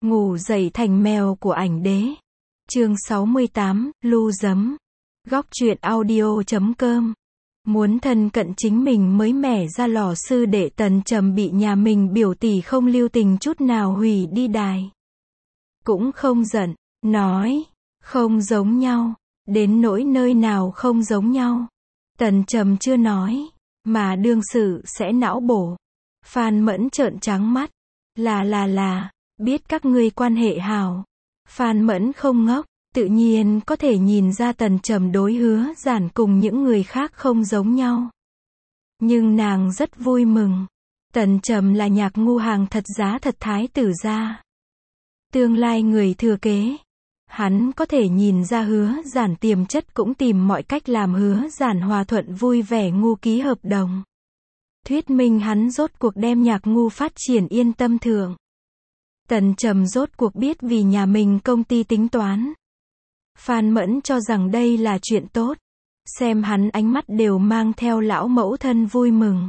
Ngủ dậy thành mèo của ảnh đế. Chương 68, Lu Giấm. Góc truyện audio.com. Muốn thân cận chính mình mới mẻ ra lò, sư đệ Tần Trầm bị nhà mình biểu tỷ không lưu tình chút nào hủy đi đài. Cũng không giận, nói, không giống nhau, đến nỗi nơi nào không giống nhau. Tần Trầm chưa nói, mà đương sự sẽ não bổ. Phan Mẫn trợn trắng mắt, là, biết các ngươi quan hệ hảo. Phan Mẫn không ngốc, tự nhiên có thể nhìn ra Tần Trầm đối Hứa Giản cùng những người khác không giống nhau. Nhưng nàng rất vui mừng. Tần Trầm là Nhạc Ngu hàng thật giá thật thái tử gia. Tương lai người thừa kế. Hắn có thể nhìn ra Hứa Giản tiềm chất, cũng tìm mọi cách làm Hứa Giản hòa thuận vui vẻ Ngu ký hợp đồng. Thuyết minh hắn rốt cuộc đem Nhạc Ngu phát triển yên tâm thượng. Tần Trầm rốt cuộc biết vì nhà mình công ty tính toán. Phan Mẫn cho rằng đây là chuyện tốt. Xem hắn ánh mắt đều mang theo lão mẫu thân vui mừng.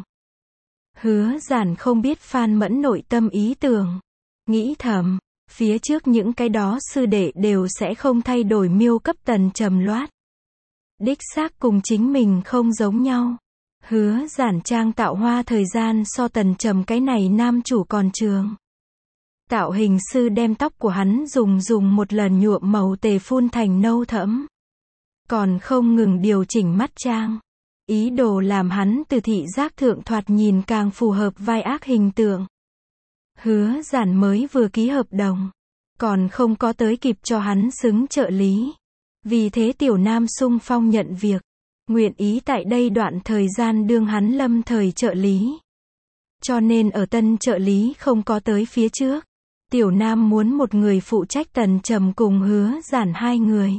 Hứa Giản không biết Phan Mẫn nội tâm ý tưởng. Nghĩ thầm, phía trước những cái đó sư đệ đều sẽ không thay đổi miêu cấp Tần Trầm loát. Đích xác cùng chính mình không giống nhau. Hứa Giản trang tạo hoa thời gian so Tần Trầm cái này nam chủ còn trường. Tạo hình sư đem tóc của hắn dùng một lần nhuộm màu tề phun thành nâu thẫm. Còn không ngừng điều chỉnh mắt trang. Ý đồ làm hắn từ thị giác thượng thoạt nhìn càng phù hợp vai ác hình tượng. Hứa Giản mới vừa ký hợp đồng. Còn không có tới kịp cho hắn xứng trợ lý. Vì thế Tiểu Nam xung phong nhận việc. Nguyện ý tại đây đoạn thời gian đương hắn lâm thời trợ lý. Cho nên ở tân trợ lý không có tới phía trước. Tiểu Nam muốn một người phụ trách Tần Trầm cùng Hứa Giản hai người.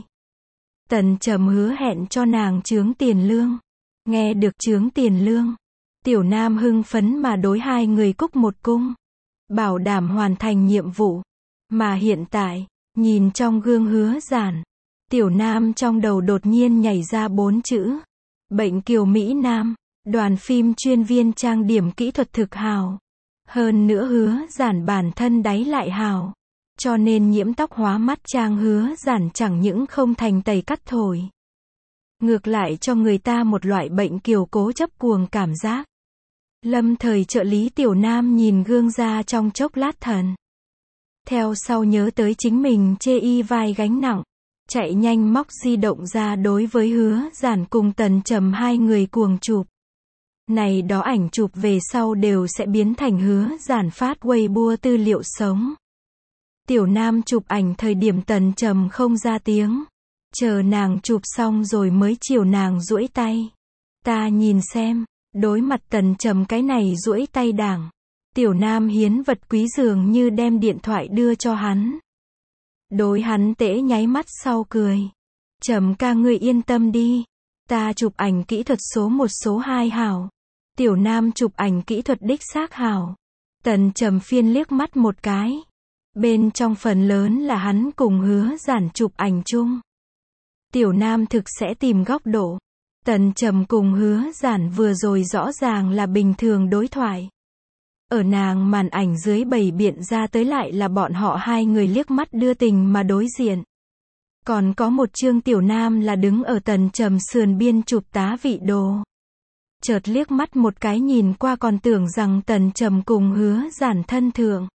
Tần Trầm hứa hẹn cho nàng chướng tiền lương. Nghe được chướng tiền lương, Tiểu Nam hưng phấn mà đối hai người cúc một cung. Bảo đảm hoàn thành nhiệm vụ. Mà hiện tại, nhìn trong gương Hứa Giản, Tiểu Nam trong đầu đột nhiên nhảy ra 4 chữ. Bệnh kiều Mỹ Nam, đoàn phim chuyên viên trang điểm kỹ thuật thực hào. Hơn nữa Hứa Giản bản thân đáy lại hào. Cho nên nhiễm tóc hóa mắt trang Hứa Giản chẳng những không thành tẩy cắt thổi. Ngược lại cho người ta một loại bệnh kiều cố chấp cuồng cảm giác. Lâm thời trợ lý Tiểu Nam nhìn gương ra trong chốc lát thần. Theo sau nhớ tới chính mình chê y vai gánh nặng. Chạy nhanh móc di động ra đối với Hứa Giản cùng Tần Trầm hai người cuồng chụp. Này đó ảnh chụp về sau đều sẽ biến thành Hứa Giản phát Weibo tư liệu sống. Tiểu Nam chụp ảnh thời điểm Tần Trầm không ra tiếng. Chờ nàng chụp xong rồi mới chiều nàng duỗi tay. Ta nhìn xem, đối mặt Tần Trầm cái này duỗi tay đảng. Tiểu Nam hiến vật quý dường như đem điện thoại đưa cho hắn. Đối hắn tễ nháy mắt sau cười. Trầm ca ngươi yên tâm đi. Ta chụp ảnh kỹ thuật số 1 số 2 hảo. Tiểu Nam chụp ảnh kỹ thuật đích xác hảo. Tần Trầm phiên liếc mắt một cái. Bên trong phần lớn là hắn cùng Hứa Giản chụp ảnh chung. Tiểu Nam thực sẽ tìm góc độ. Tần Trầm cùng Hứa Giản vừa rồi rõ ràng là bình thường đối thoại. Ở nàng màn ảnh dưới bày biện ra tới lại là bọn họ hai người liếc mắt đưa tình mà đối diện. Còn có một chương Tiểu Nam là đứng ở Tần Trầm sườn biên chụp tá vị đồ. Chợt liếc mắt một cái nhìn qua còn tưởng rằng Tần Trầm cùng Hứa Giản thân thượng.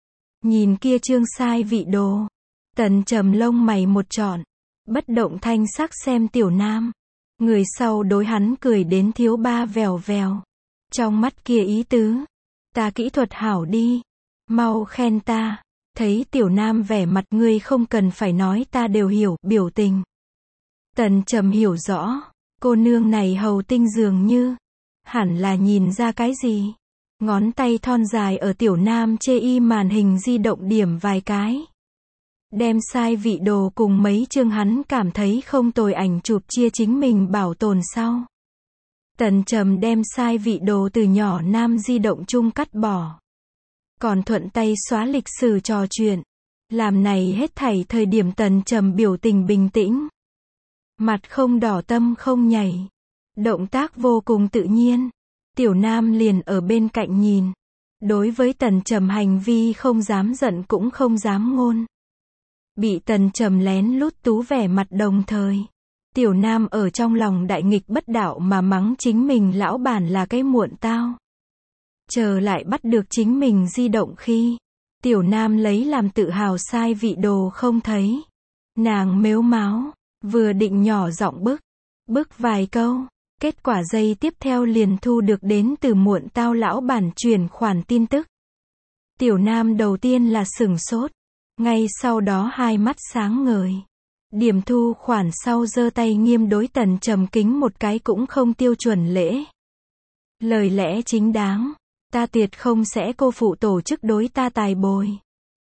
Nhìn kia chương sai vị đồ. Tần Trầm lông mày một trọn. Bất động thanh sắc xem Tiểu Nam. Người sau đối hắn cười đến thiếu ba vèo vèo. Trong mắt kia ý tứ. Ta kỹ thuật hảo đi. Mau khen ta. Thấy Tiểu Nam vẻ mặt ngươi không cần phải nói ta đều hiểu, biểu tình. Tần Trầm hiểu rõ. Cô nương này hầu tinh dường như. Hẳn là nhìn ra cái gì. Ngón tay thon dài ở Tiểu Nam chê y màn hình di động điểm vài cái. Đem sai vị đồ cùng mấy chương hắn cảm thấy không tồi ảnh chụp chia chính mình bảo tồn sau. Tần Trầm đem sai vị đồ từ nhỏ nam di động chung cắt bỏ. Còn thuận tay xóa lịch sử trò chuyện. Làm này hết thảy thời điểm Tần Trầm biểu tình bình tĩnh. Mặt không đỏ tâm không nhảy. Động tác vô cùng tự nhiên. Tiểu Nam liền ở bên cạnh nhìn. Đối với Tần Trầm hành vi không dám giận cũng không dám ngôn. Bị Tần Trầm lén lút tú vẻ mặt đồng thời. Tiểu Nam ở trong lòng đại nghịch bất đạo mà mắng chính mình lão bản là cái muộn tao. Chờ lại bắt được chính mình di động khi Tiểu Nam lấy làm tự hào sai vị đồ không thấy. Nàng mếu máo, vừa định nhỏ giọng bức vài câu, kết quả giây tiếp theo liền thu được đến từ muộn tao lão bản chuyển khoản tin tức. Tiểu Nam đầu tiên là sửng sốt, ngay sau đó hai mắt sáng ngời. Điểm thu khoản sau giơ tay nghiêm đối Tần Trầm kính một cái cũng không tiêu chuẩn lễ. Lời lẽ chính đáng, ta tuyệt không sẽ cô phụ tổ chức đối ta tài bồi.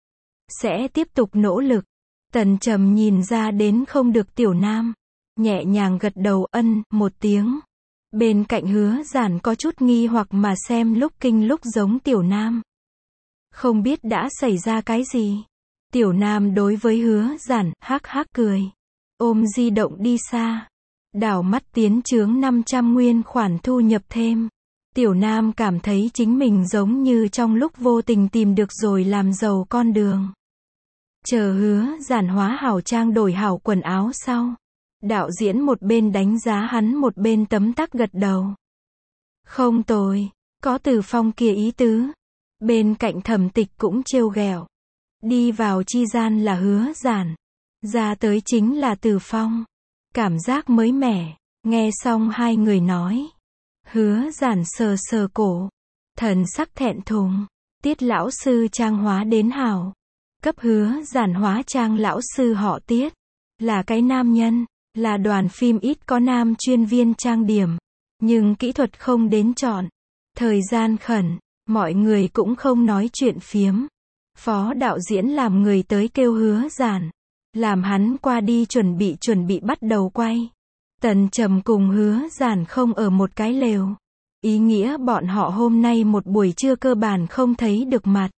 Sẽ tiếp tục nỗ lực. Tần Trầm nhìn ra đến không được Tiểu Nam, nhẹ nhàng gật đầu ân một tiếng. Bên cạnh Hứa Giản có chút nghi hoặc mà xem lúc kinh lúc giống Tiểu Nam. Không biết đã xảy ra cái gì. Tiểu Nam đối với Hứa Giản hắc hắc cười, ôm di động đi xa. Đảo mắt tiến chướng 500 nguyên khoản thu nhập thêm. Tiểu Nam cảm thấy chính mình giống như trong lúc vô tình tìm được rồi làm giàu con đường. Chờ Hứa Giản hóa hảo trang đổi hảo quần áo sau, đạo diễn một bên đánh giá hắn một bên tấm tắc gật đầu. Không tồi, có Từ Phong kia ý tứ. Bên cạnh Thẩm Tịch cũng trêu ghẹo. Đi vào chi gian là Hứa Giản, ra tới chính là Từ Phong. Cảm giác mới mẻ. Nghe xong hai người nói, Hứa Giản sờ sờ cổ, thần sắc thẹn thùng. Tiết lão sư trang hóa đến hảo. Cấp Hứa Giản hóa trang lão sư họ Tiết, là cái nam nhân, là đoàn phim ít có nam chuyên viên trang điểm, nhưng kỹ thuật không đến chọn. Thời gian khẩn, mọi người cũng không nói chuyện phiếm. Phó đạo diễn làm người tới kêu Hứa Giản, làm hắn qua đi chuẩn bị bắt đầu quay. Tần Trầm cùng Hứa Giản không ở một cái lều. Ý nghĩa bọn họ hôm nay một buổi trưa cơ bản không thấy được mặt.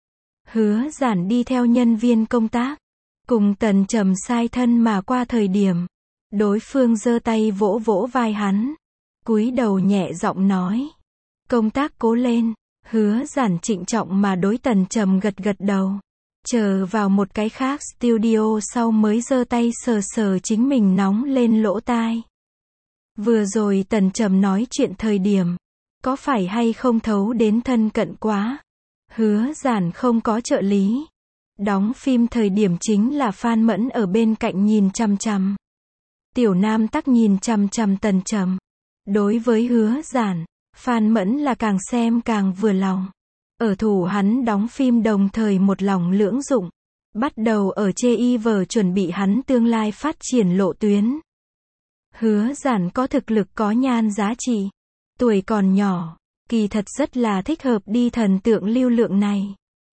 Hứa Giản đi theo nhân viên công tác, cùng Tần Trầm sai thân mà qua thời điểm, đối phương giơ tay vỗ vỗ vai hắn, cúi đầu nhẹ giọng nói, công tác cố lên. Hứa Giản trịnh trọng mà đối Tần Trầm gật gật đầu. Chờ vào một cái khác studio sau mới giơ tay sờ sờ chính mình nóng lên lỗ tai. Vừa rồi Tần Trầm nói chuyện thời điểm, có phải hay không thấu đến thân cận quá? Hứa Giản không có trợ lý. Đóng phim thời điểm chính là Phan Mẫn ở bên cạnh nhìn chằm chằm. Tiểu Nam tắc nhìn chằm chằm Tần Trầm. Đối với Hứa Giản, Phan Mẫn là càng xem càng vừa lòng. Ở thủ hắn đóng phim đồng thời một lòng lưỡng dụng. Bắt đầu ở chê y vở chuẩn bị hắn tương lai phát triển lộ tuyến. Hứa Giản có thực lực có nhan giá trị. Tuổi còn nhỏ, kỳ thật rất là thích hợp đi thần tượng lưu lượng này.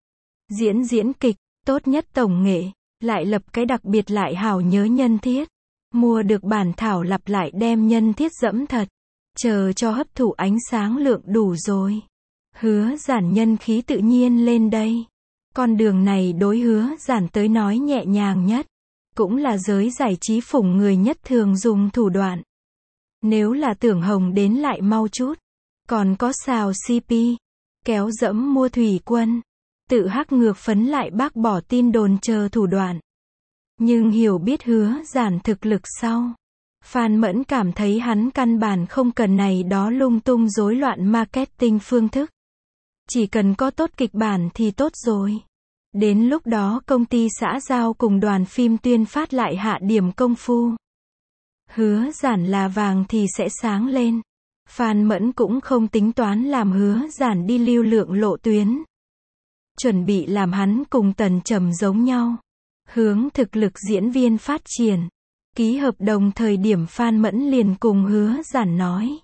Diễn kịch, tốt nhất tổng nghệ, lại lập cái đặc biệt lại hảo nhớ nhân thiết. Mua được bản thảo lặp lại đem nhân thiết dẫm thật. Chờ cho hấp thụ ánh sáng lượng đủ rồi. Hứa Giản nhân khí tự nhiên lên đây. Con đường này đối Hứa Giản tới nói nhẹ nhàng nhất. Cũng là giới giải trí phủng người nhất thường dùng thủ đoạn. Nếu là tưởng hồng đến lại mau chút. Còn có xào CP. Kéo dẫm mua thủy quân. Tự hắc ngược phấn lại bác bỏ tin đồn chờ thủ đoạn. Nhưng hiểu biết Hứa Giản thực lực sau. Phan Mẫn cảm thấy hắn căn bản không cần này đó lung tung rối loạn marketing phương thức. Chỉ cần có tốt kịch bản thì tốt rồi. Đến lúc đó công ty xã giao cùng đoàn phim tuyên phát lại hạ điểm công phu. Hứa Giản là vàng thì sẽ sáng lên. Phan Mẫn cũng không tính toán làm Hứa Giản đi lưu lượng lộ tuyến. Chuẩn bị làm hắn cùng Tần Trầm giống nhau. Hướng thực lực diễn viên phát triển. Ký hợp đồng thời điểm Phan Mẫn liền cùng Hứa Giản nói.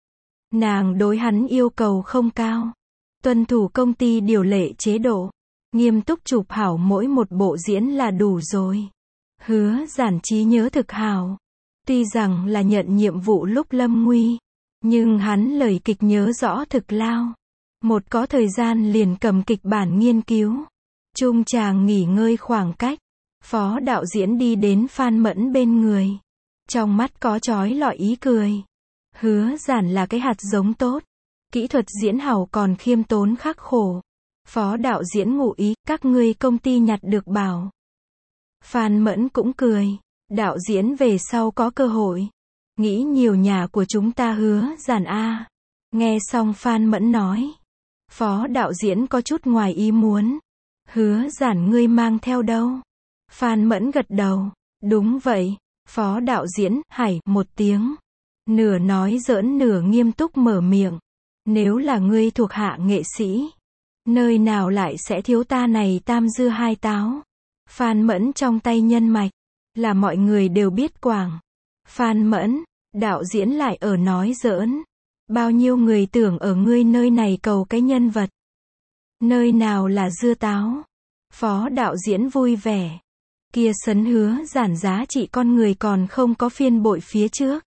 Nàng đối hắn yêu cầu không cao. Tuân thủ công ty điều lệ chế độ. Nghiêm túc chụp hảo mỗi một bộ diễn là đủ rồi. Hứa Giản trí nhớ thực hảo. Tuy rằng là nhận nhiệm vụ lúc lâm nguy. Nhưng hắn lời kịch nhớ rõ thực lao. Một có thời gian liền cầm kịch bản nghiên cứu. Trung tràng nghỉ ngơi khoảng cách. Phó đạo diễn đi đến Phan Mẫn bên người. Trong mắt có chói lọi ý cười. Hứa Giản là cái hạt giống tốt. Kỹ thuật diễn hảo còn khiêm tốn khắc khổ. Phó đạo diễn ngụ ý, các ngươi công ty nhặt được bảo. Phan Mẫn cũng cười. Đạo diễn về sau có cơ hội. Nghĩ nhiều nhà của chúng ta Hứa Giản a. Nghe xong Phan Mẫn nói. Phó đạo diễn có chút ngoài ý muốn. Hứa Giản ngươi mang theo đâu? Phan Mẫn gật đầu. Đúng vậy. Phó đạo diễn, hảy, một tiếng. Nửa nói giỡn nửa nghiêm túc mở miệng. Nếu là ngươi thuộc hạ nghệ sĩ, nơi nào lại sẽ thiếu ta này tam dưa hai táo. Phan Mẫn trong tay nhân mạch, là mọi người đều biết quảng. Phan Mẫn, đạo diễn lại ở nói giỡn. Bao nhiêu người tưởng ở ngươi nơi này cầu cái nhân vật. Nơi nào là dưa táo. Phó đạo diễn vui vẻ. Kia sấn Hứa Giản giá trị con người còn không có phiên bội phía trước.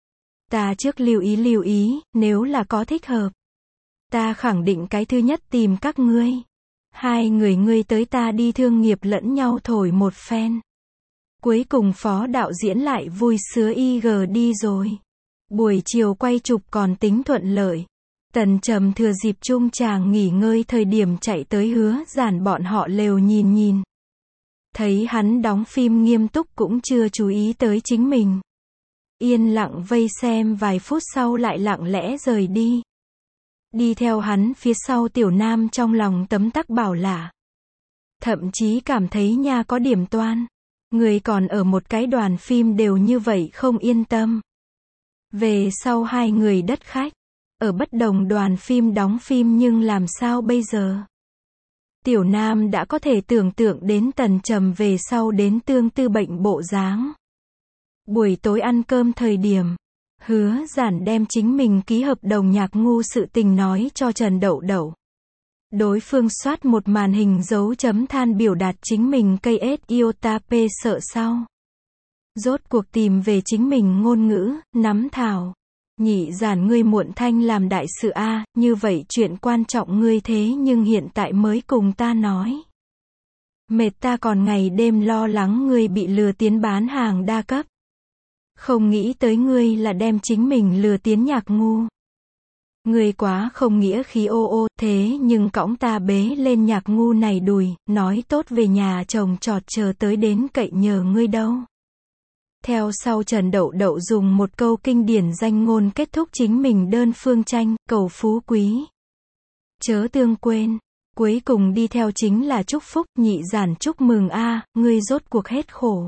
Ta trước lưu ý, nếu là có thích hợp. Ta khẳng định cái thứ nhất tìm các ngươi. Hai người ngươi tới ta đi thương nghiệp lẫn nhau thổi một phen. Cuối cùng phó đạo diễn lại vui sứa IG đi rồi. Buổi chiều quay chụp còn tính thuận lợi. Tần Trầm thừa dịp trung tràng nghỉ ngơi thời điểm chạy tới Hứa Giản bọn họ lều nhìn. Thấy hắn đóng phim nghiêm túc cũng chưa chú ý tới chính mình. Yên lặng vây xem vài phút sau lại lặng lẽ rời đi. Đi theo hắn phía sau Tiểu Nam trong lòng tấm tắc bảo lạ. Thậm chí cảm thấy nha có điểm toan. Người còn ở một cái đoàn phim đều như vậy không yên tâm. Về sau hai người đất khách. Ở bất đồng đoàn phim đóng phim nhưng làm sao bây giờ? Tiểu Nam đã có thể tưởng tượng đến Tần Trầm về sau đến tương tư bệnh bộ dáng. Buổi tối ăn cơm thời điểm, Hứa Giản đem chính mình ký hợp đồng nhạc ngu sự tình nói cho Trần Đậu Đậu. Đối phương soát một màn hình dấu chấm than biểu đạt chính mình KS iota P sợ sao. Rốt cuộc tìm về chính mình ngôn ngữ, nắm thảo. Nhị Giản ngươi muộn thanh làm đại sự a, như vậy chuyện quan trọng ngươi thế nhưng hiện tại mới cùng ta nói. Mệt ta còn ngày đêm lo lắng ngươi bị lừa tiến bán hàng đa cấp. Không nghĩ tới ngươi là đem chính mình lừa tiến nhạc ngu. Ngươi quá không nghĩa khí ô, thế nhưng cõng ta bế lên nhạc ngu này đùi, nói tốt về nhà chồng trọt chờ tới đến cậy nhờ ngươi đâu. Theo sau Trần Đậu Đậu dùng một câu kinh điển danh ngôn kết thúc chính mình đơn phương tranh, cầu phú quý. Chớ tương quên. Cuối cùng đi theo chính là chúc phúc, Nhị Giản chúc mừng a, ngươi rốt cuộc hết khổ.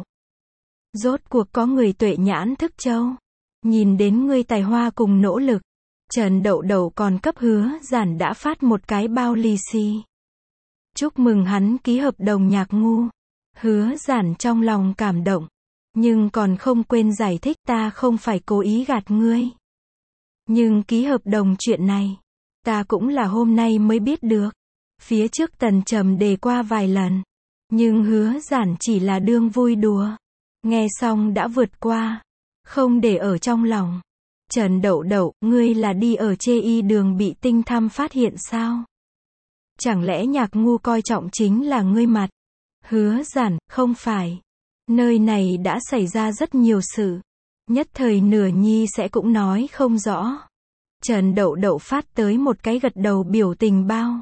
Rốt cuộc có người tuệ nhãn thức châu. Nhìn đến ngươi tài hoa cùng nỗ lực. Trần Đậu Đậu còn cấp Hứa Giản đã phát một cái bao lì xì. Chúc mừng hắn ký hợp đồng nhạc ngu. Hứa Giản trong lòng cảm động. Nhưng còn không quên giải thích ta không phải cố ý gạt ngươi. Nhưng ký hợp đồng chuyện này, ta cũng là hôm nay mới biết được. Phía trước Tần Trầm đề qua vài lần. Nhưng Hứa Giản chỉ là đương vui đùa. Nghe xong đã vượt qua. Không để ở trong lòng. Trần Đậu Đậu, ngươi là đi ở chê y đường bị tinh thăm phát hiện sao? Chẳng lẽ nhạc ngu coi trọng chính là ngươi mặt? Hứa Giản, không phải. Nơi này đã xảy ra rất nhiều sự. Nhất thời nửa nhi sẽ cũng nói không rõ. Trần Đậu Đậu phát tới một cái gật đầu biểu tình bao.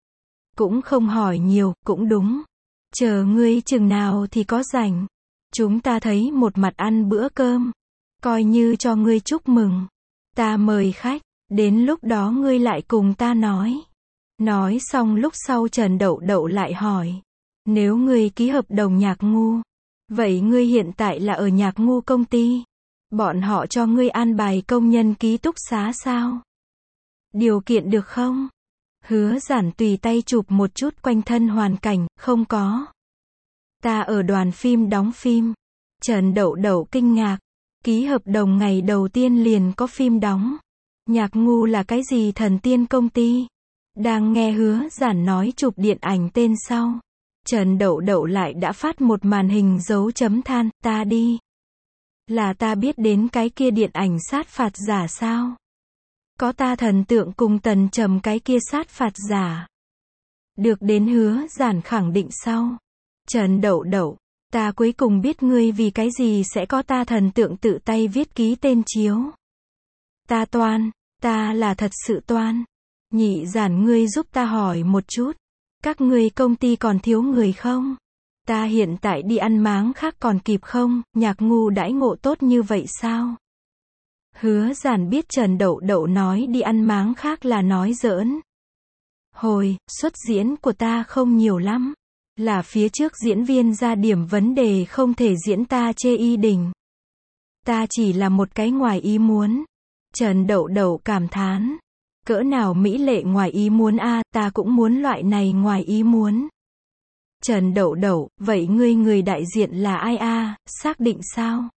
Cũng không hỏi nhiều, cũng đúng. Chờ ngươi chừng nào thì có rảnh. Chúng ta thấy một mặt ăn bữa cơm. Coi như cho ngươi chúc mừng. Ta mời khách. Đến lúc đó ngươi lại cùng ta nói. Nói xong lúc sau Trần Đậu Đậu lại hỏi. Nếu ngươi ký hợp đồng nhạc ngu. Vậy ngươi hiện tại là ở nhạc ngu công ty. Bọn họ cho ngươi an bài công nhân ký túc xá sao? Điều kiện được không? Hứa Giản tùy tay chụp một chút quanh thân hoàn cảnh, không có. Ta ở đoàn phim đóng phim. Trần Đậu Đậu kinh ngạc. Ký hợp đồng ngày đầu tiên liền có phim đóng. Nhạc ngu là cái gì thần tiên công ty? Đang nghe Hứa Giản nói chụp điện ảnh tên sau. Trần Đậu Đậu lại đã phát một màn hình dấu chấm than, ta đi. Là ta biết đến cái kia điện ảnh sát phạt giả sao? Có ta thần tượng cùng Tần Trầm cái kia sát phạt giả. Được đến Hứa Giản khẳng định sau. Trần Đậu Đậu, ta cuối cùng biết ngươi vì cái gì sẽ có ta thần tượng tự tay viết ký tên chiếu. Ta Ta là thật sự toan. Nhị giản ngươi giúp ta hỏi một chút. Các ngươi công ty còn thiếu người không? Ta hiện tại đi ăn máng khác còn kịp không? Nhạc ngu đãi ngộ tốt như vậy sao? Hứa giản biết Trần Đậu Đậu nói đi ăn máng khác là nói giỡn. Hồi, xuất diễn của ta không nhiều lắm. Là phía trước diễn viên ra điểm vấn đề không thể diễn ta chê y đình. Ta chỉ là một cái ngoài ý muốn. Trần Đậu Đậu cảm thán. Cỡ nào mỹ lệ ngoài ý muốn a, ta cũng muốn loại này ngoài ý muốn. Trần Đậu Đậu, vậy ngươi người đại diện là ai a, xác định sao?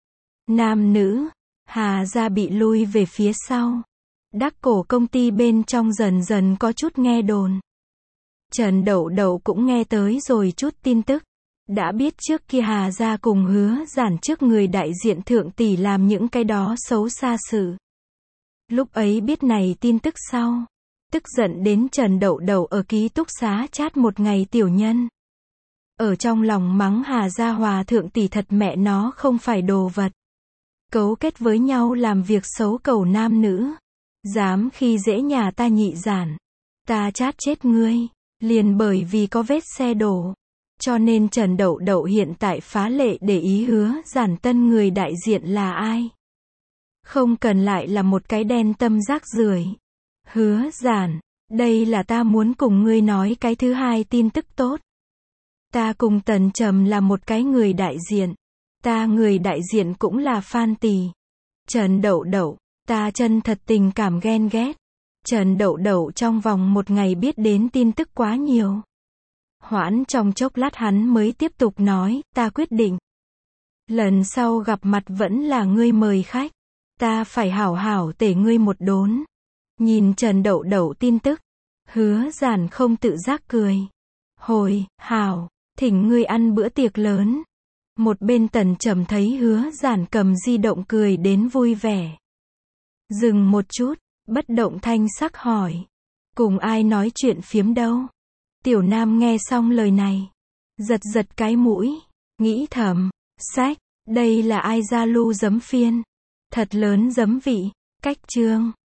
Nam nữ, Hà gia bị lui về phía sau. Đắc cổ công ty bên trong dần dần có chút nghe đồn. Trần Đậu Đậu cũng nghe tới rồi chút tin tức. Đã biết trước kia Hà gia cùng Hứa Giản trước người đại diện thượng tỷ làm những cái đó xấu xa sự. Lúc ấy biết này tin tức sau, tức giận đến Trần Đậu Đậu ở ký túc xá chát một ngày tiểu nhân. Ở trong lòng mắng Hà gia hòa thượng tỷ thật mẹ nó không phải đồ vật. Cấu kết với nhau làm việc xấu cầu nam nữ. Dám khi dễ nhà ta nhị giản. Ta chát chết ngươi. Liền bởi vì có vết xe đổ. Cho nên Trần Đậu Đậu hiện tại phá lệ để ý Hứa Giản tân người đại diện là ai. Không cần lại là một cái đen tâm rác rưởi. Hứa Giản, đây là ta muốn cùng ngươi nói cái thứ hai tin tức tốt. Ta cùng Tần Trầm là một cái người đại diện. Ta người đại diện cũng là Phan Tì. Trần Đậu Đậu, ta chân thật tình cảm ghen ghét. Trần Đậu Đậu trong vòng một ngày biết đến tin tức quá nhiều. Hoãn trong chốc lát hắn mới tiếp tục nói, ta quyết định. Lần sau gặp mặt vẫn là ngươi mời khách. Ta phải hảo hảo tể ngươi một đốn. Nhìn Trần Đậu Đậu tin tức. Hứa Giản không tự giác cười. Hồi, hảo, thỉnh ngươi ăn bữa tiệc lớn. Một bên Tần Trầm thấy Hứa Giản cầm di động cười đến vui vẻ. Dừng một chút, bất động thanh sắc hỏi. Cùng ai nói chuyện phiếm đâu? Tiểu Nam nghe xong lời này. Giật giật cái mũi. Nghĩ thầm. Sách, đây là ai ra lưu giấm phiên. Thật lớn giấm vị. Cách chương.